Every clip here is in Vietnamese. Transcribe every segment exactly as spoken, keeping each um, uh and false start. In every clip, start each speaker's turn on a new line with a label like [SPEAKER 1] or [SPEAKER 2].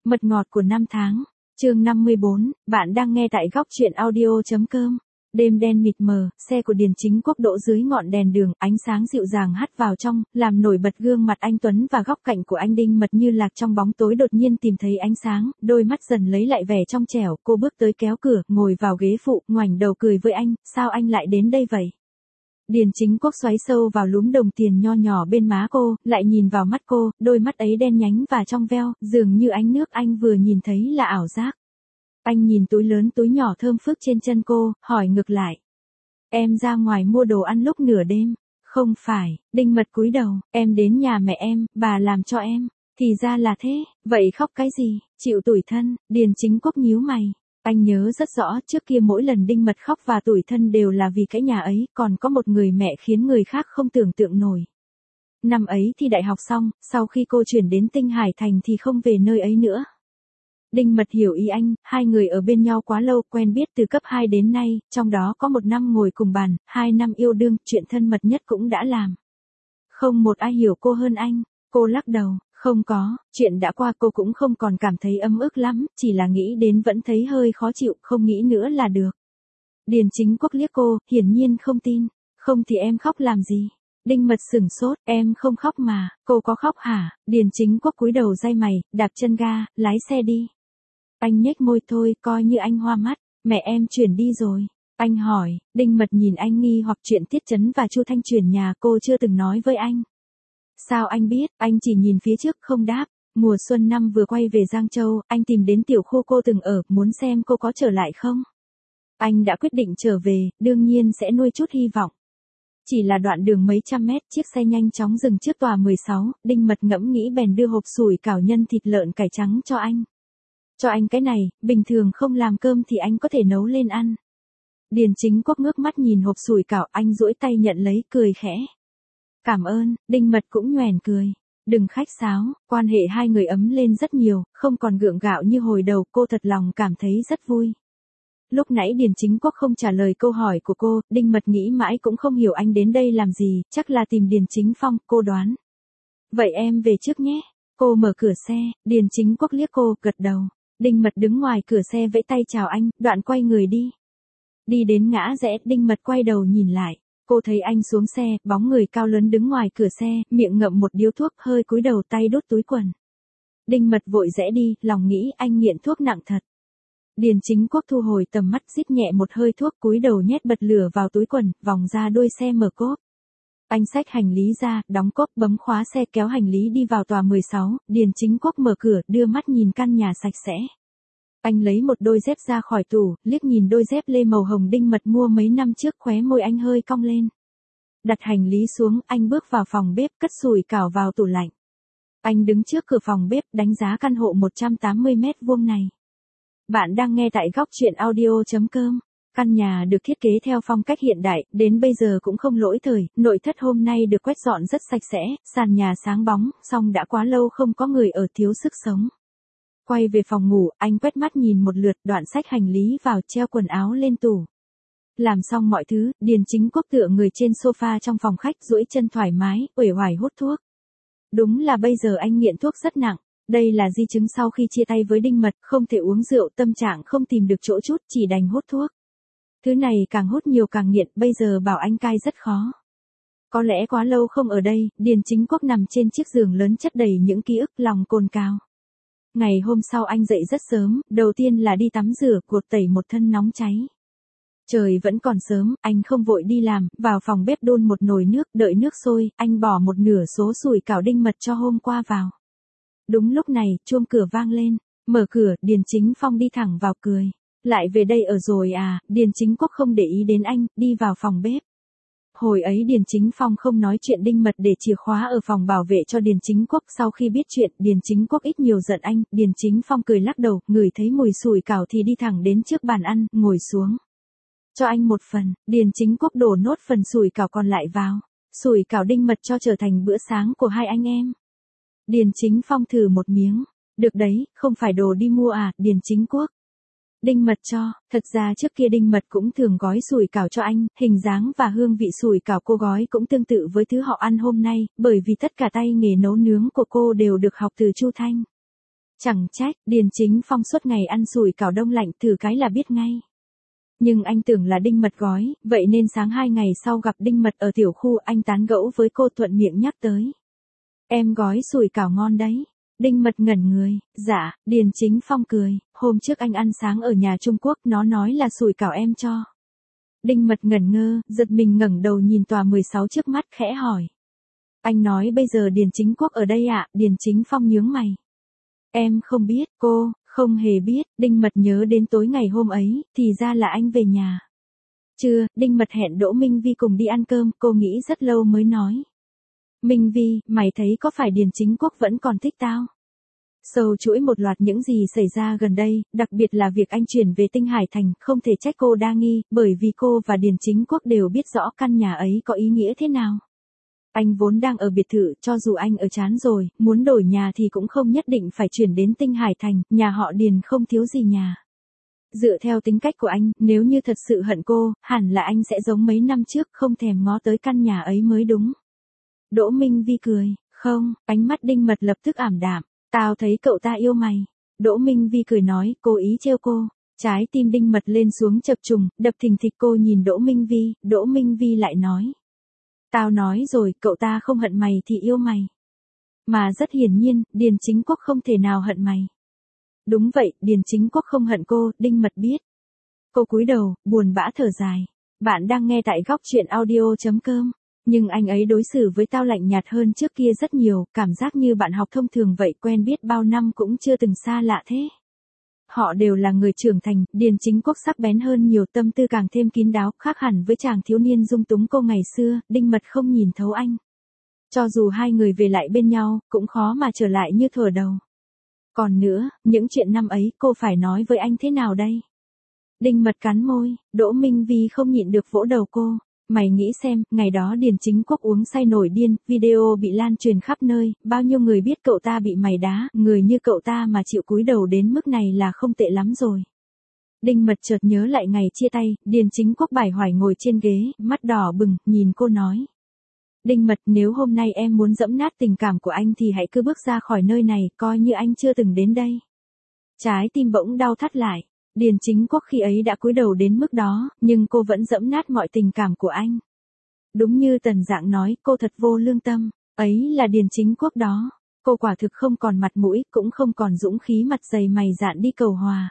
[SPEAKER 1] Mật ngọt của năm tháng, chương năm mươi bốn, bạn đang nghe tại góc truyện audio.com. Đêm đen mịt mờ, xe của Điền Chính Quốc đỗ dưới ngọn đèn đường, ánh sáng dịu dàng hắt vào trong, làm nổi bật gương mặt anh Tuấn và góc cạnh của anh Đinh Mật như lạc trong bóng tối đột nhiên tìm thấy ánh sáng, đôi mắt dần lấy lại vẻ trong trẻo, cô bước tới kéo cửa, ngồi vào ghế phụ, ngoảnh đầu cười với anh, sao anh lại đến đây vậy? Điền Chính Quốc xoáy sâu vào lúm đồng tiền nho nhỏ bên má cô, lại nhìn vào mắt cô, đôi mắt ấy đen nhánh và trong veo, dường như ánh nước anh vừa nhìn thấy là ảo giác. Anh nhìn túi lớn túi nhỏ thơm phức trên chân cô, hỏi ngược lại. Em ra ngoài mua đồ ăn lúc nửa đêm. Không phải, Đinh Mật cúi đầu, em đến nhà mẹ em, bà làm cho em. Thì ra là thế, vậy khóc cái gì, chịu tủi thân, Điền Chính Quốc nhíu mày. Anh nhớ rất rõ, trước kia mỗi lần Đinh Mật khóc và tủi thân đều là vì cái nhà ấy, còn có một người mẹ khiến người khác không tưởng tượng nổi. Năm ấy thì đại học xong, sau khi cô chuyển đến Tinh Hải Thành thì không về nơi ấy nữa. Đinh Mật hiểu ý anh, hai người ở bên nhau quá lâu, quen biết từ cấp hai đến nay, trong đó có một năm ngồi cùng bàn, hai năm yêu đương, chuyện thân mật nhất cũng đã làm. Không một ai hiểu cô hơn anh, cô lắc đầu, không có, chuyện đã qua cô cũng không còn cảm thấy ấm ức lắm, chỉ là nghĩ đến vẫn thấy hơi khó chịu, không nghĩ nữa là được. Điền Chính Quốc liếc cô, hiển nhiên không tin, không thì em khóc làm gì? Đinh Mật sửng sốt, em không khóc mà, cô có khóc hả? Điền Chính Quốc cúi đầu day mày, đạp chân ga, lái xe đi. Anh nhếch môi thôi, coi như anh hoa mắt, mẹ em chuyển đi rồi. Anh hỏi, Đinh Mật nhìn anh nghi hoặc chuyện Tiết Chấn và Chu Thanh chuyển nhà cô chưa từng nói với anh. Sao anh biết, anh chỉ nhìn phía trước không đáp. Mùa xuân năm vừa quay về Giang Châu, anh tìm đến tiểu khu cô từng ở, muốn xem cô có trở lại không. Anh đã quyết định trở về, đương nhiên sẽ nuôi chút hy vọng. Chỉ là đoạn đường mấy trăm mét, chiếc xe nhanh chóng dừng trước tòa mười sáu, Đinh Mật ngẫm nghĩ bèn đưa hộp sủi cảo nhân thịt lợn cải trắng cho anh. Cho anh cái này, bình thường không làm cơm thì anh có thể nấu lên ăn. Điền Chính Quốc ngước mắt nhìn hộp sủi cảo, anh duỗi tay nhận lấy, cười khẽ. Cảm ơn, Đinh Mật cũng nhoẻn cười. Đừng khách sáo, quan hệ hai người ấm lên rất nhiều, không còn gượng gạo như hồi đầu, cô thật lòng cảm thấy rất vui. Lúc nãy Điền Chính Quốc không trả lời câu hỏi của cô, Đinh Mật nghĩ mãi cũng không hiểu anh đến đây làm gì, chắc là tìm Điền Chính Phong, cô đoán. Vậy em về trước nhé. Cô mở cửa xe, Điền Chính Quốc liếc cô, gật đầu. Đinh Mật đứng ngoài cửa xe vẫy tay chào anh, đoạn quay người đi. Đi đến ngã rẽ, Đinh Mật quay đầu nhìn lại. Cô thấy anh xuống xe, bóng người cao lớn đứng ngoài cửa xe, miệng ngậm một điếu thuốc, hơi cúi đầu, tay đút túi quần. Đinh Mật vội rẽ đi, lòng nghĩ anh nghiện thuốc nặng thật. Điền Chính Quốc thu hồi tầm mắt, rít nhẹ một hơi thuốc, cúi đầu nhét bật lửa vào túi quần, vòng ra đuôi xe mở cốp. Anh xách hành lý ra, đóng cốp, bấm khóa xe, kéo hành lý đi vào tòa mười sáu, Điền Chính Quốc mở cửa, đưa mắt nhìn căn nhà sạch sẽ. Anh lấy một đôi dép ra khỏi tủ, liếc nhìn đôi dép lê màu hồng Đinh Mật mua mấy năm trước, khóe môi anh hơi cong lên. Đặt hành lý xuống, anh bước vào phòng bếp, cất sủi cảo vào tủ lạnh. Anh đứng trước cửa phòng bếp, đánh giá căn hộ một trăm tám mươi mét vuông này. Bạn đang nghe tại góc truyện audio.com. Căn nhà được thiết kế theo phong cách hiện đại, đến bây giờ cũng không lỗi thời, nội thất hôm nay được quét dọn rất sạch sẽ, sàn nhà sáng bóng, song đã quá lâu không có người ở, thiếu sức sống. Quay về phòng ngủ, anh quét mắt nhìn một lượt, đoạn xách hành lý vào, treo quần áo lên tủ. Làm xong mọi thứ, Điền Chính Quốc tựa người trên sofa trong phòng khách, duỗi chân thoải mái, uể oải hút thuốc. Đúng là bây giờ anh nghiện thuốc rất nặng. Đây là di chứng sau khi chia tay với Đinh Mật, không thể uống rượu, tâm trạng không tìm được chỗ chút, chỉ đành hút thuốc. Thứ này càng hút nhiều càng nghiện, bây giờ bảo anh cai rất khó. Có lẽ quá lâu không ở đây, Điền Chính Quốc nằm trên chiếc giường lớn chất đầy những ký ức, lòng cồn cào. Ngày hôm sau anh dậy rất sớm, đầu tiên là đi tắm rửa, cột tẩy một thân nóng cháy. Trời vẫn còn sớm, anh không vội đi làm, vào phòng bếp đun một nồi nước, đợi nước sôi, anh bỏ một nửa số sủi cảo Đinh Mật cho hôm qua vào. Đúng lúc này, chuông cửa vang lên, mở cửa, Điền Chính Phong đi thẳng vào cười. Lại về đây ở rồi à? Điền Chính Quốc không để ý đến anh, đi vào phòng bếp. Hồi ấy Điền Chính Phong không nói chuyện Đinh Mật để chìa khóa ở phòng bảo vệ cho Điền Chính Quốc, sau khi biết chuyện, Điền Chính Quốc ít nhiều giận anh, Điền Chính Phong cười lắc đầu, ngửi thấy mùi sủi cảo thì đi thẳng đến trước bàn ăn, ngồi xuống. Cho anh một phần, Điền Chính Quốc đổ nốt phần sủi cảo còn lại vào. Sủi cảo Đinh Mật cho trở thành bữa sáng của hai anh em. Điền Chính Phong thử một miếng. Được đấy, không phải đồ đi mua à, Điền Chính Quốc. Đinh Mật cho, thật ra trước kia Đinh Mật cũng thường gói sủi cảo cho anh, hình dáng và hương vị sủi cảo cô gói cũng tương tự với thứ họ ăn hôm nay, bởi vì tất cả tay nghề nấu nướng của cô đều được học từ Chu Thanh. Chẳng trách, Điền Chính Phong suốt ngày ăn sủi cảo đông lạnh thử cái là biết ngay. Nhưng anh tưởng là Đinh Mật gói, vậy nên sáng hai ngày sau gặp Đinh Mật ở tiểu khu anh tán gẫu với cô thuận miệng nhắc tới. Em gói sủi cảo ngon đấy. Đinh Mật ngẩn người, dạ, Điền Chính Phong cười, hôm trước anh ăn sáng ở nhà Trung Quốc nó nói là sủi cảo em cho. Đinh Mật ngẩn ngơ, giật mình ngẩng đầu nhìn tòa mười sáu trước mắt khẽ hỏi. Anh nói bây giờ Điền Chính Quốc ở đây ạ, à? Điền Chính Phong nhướng mày. Em không biết, cô, không hề biết, Đinh Mật nhớ đến tối ngày hôm ấy, thì ra là anh về nhà. Chưa, Đinh Mật hẹn Đỗ Minh Vi cùng đi ăn cơm, cô nghĩ rất lâu mới nói. Minh Vi, mày thấy có phải Điền Chính Quốc vẫn còn thích tao? Sâu chuỗi một loạt những gì xảy ra gần đây, đặc biệt là việc anh chuyển về Tinh Hải Thành, không thể trách cô đa nghi, bởi vì cô và Điền Chính Quốc đều biết rõ căn nhà ấy có ý nghĩa thế nào. Anh vốn đang ở biệt thự, cho dù anh ở chán rồi, muốn đổi nhà thì cũng không nhất định phải chuyển đến Tinh Hải Thành, nhà họ Điền không thiếu gì nhà. Dựa theo tính cách của anh, nếu như thật sự hận cô, hẳn là anh sẽ giống mấy năm trước, không thèm ngó tới căn nhà ấy mới đúng. Đỗ Minh Vi cười, không, ánh mắt Đinh Mật lập tức ảm đạm, tao thấy cậu ta yêu mày. Đỗ Minh Vi cười nói, cố ý trêu cô. Trái tim Đinh Mật lên xuống chập trùng, đập thình thịch. Cô nhìn Đỗ Minh Vi, Đỗ Minh Vi lại nói. Tao nói rồi, cậu ta không hận mày thì yêu mày. Mà rất hiển nhiên, Điền Chính Quốc không thể nào hận mày. Đúng vậy, Điền Chính Quốc không hận cô, Đinh Mật biết. Cô cúi đầu, buồn bã thở dài. Bạn đang nghe tại góc truyện audio chấm com. Nhưng anh ấy đối xử với tao lạnh nhạt hơn trước kia rất nhiều, cảm giác như bạn học thông thường vậy, quen biết bao năm cũng chưa từng xa lạ thế. Họ đều là người trưởng thành, Điền Chính Quốc sắc bén hơn nhiều, tâm tư càng thêm kín đáo, khác hẳn với chàng thiếu niên dung túng cô ngày xưa, Đinh Mật không nhìn thấu anh. Cho dù hai người về lại bên nhau, cũng khó mà trở lại như thuở đầu. Còn nữa, những chuyện năm ấy cô phải nói với anh thế nào đây? Đinh Mật cắn môi, Đỗ Minh Vi không nhịn được vỗ đầu cô. Mày nghĩ xem, ngày đó Điền Chính Quốc uống say nổi điên, video bị lan truyền khắp nơi, bao nhiêu người biết cậu ta bị mày đá, người như cậu ta mà chịu cúi đầu đến mức này là không tệ lắm rồi. Đinh Mật chợt nhớ lại ngày chia tay, Điền Chính Quốc bải hoài ngồi trên ghế, mắt đỏ bừng, nhìn cô nói. Đinh Mật, nếu hôm nay em muốn dẫm nát tình cảm của anh thì hãy cứ bước ra khỏi nơi này, coi như anh chưa từng đến đây. Trái tim bỗng đau thắt lại. Điền Chính Quốc khi ấy đã cúi đầu đến mức đó, nhưng cô vẫn dẫm nát mọi tình cảm của anh. Đúng như Tần Dạng nói, cô thật vô lương tâm, ấy là Điền Chính Quốc đó. Cô quả thực không còn mặt mũi, cũng không còn dũng khí mặt dày mày dạn đi cầu hòa.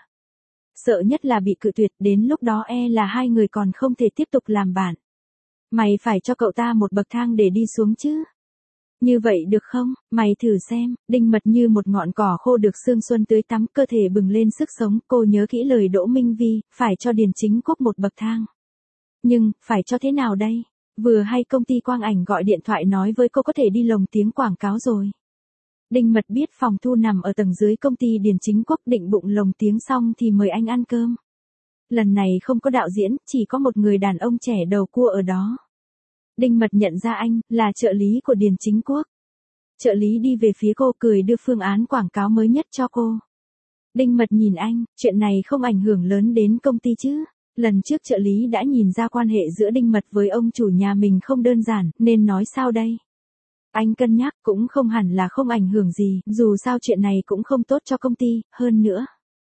[SPEAKER 1] Sợ nhất là bị cự tuyệt, đến lúc đó e là hai người còn không thể tiếp tục làm bạn. Mày phải cho cậu ta một bậc thang để đi xuống chứ. Như vậy được không, mày thử xem. Đinh Mật như một ngọn cỏ khô được sương xuân tưới tắm, cơ thể bừng lên sức sống. Cô nhớ kỹ lời Đỗ Minh Vi, phải cho Điền Chính Quốc một bậc thang. Nhưng, phải cho thế nào đây? Vừa hay công ty quang ảnh gọi điện thoại nói với cô có thể đi lồng tiếng quảng cáo rồi. Đinh Mật biết phòng thu nằm ở tầng dưới công ty Điền Chính Quốc, định bụng lồng tiếng xong thì mời anh ăn cơm. Lần này không có đạo diễn, chỉ có một người đàn ông trẻ đầu cua ở đó. Đinh Mật nhận ra anh, là trợ lý của Điền Chính Quốc. Trợ lý đi về phía cô cười đưa phương án quảng cáo mới nhất cho cô. Đinh Mật nhìn anh, chuyện này không ảnh hưởng lớn đến công ty chứ. Lần trước trợ lý đã nhìn ra quan hệ giữa Đinh Mật với ông chủ nhà mình không đơn giản, nên nói sao đây? Anh cân nhắc cũng không hẳn là không ảnh hưởng gì, dù sao chuyện này cũng không tốt cho công ty, hơn nữa.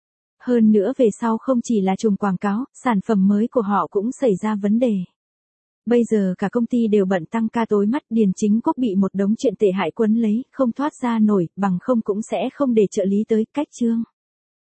[SPEAKER 1] Hơn nữa về sau không chỉ là trùng quảng cáo, sản phẩm mới của họ cũng xảy ra vấn đề. Bây giờ cả công ty đều bận tăng ca tối mắt, Điền Chính Quốc bị một đống chuyện tệ hại quấn lấy, không thoát ra nổi, bằng không cũng sẽ không để trợ lý tới, cách chương.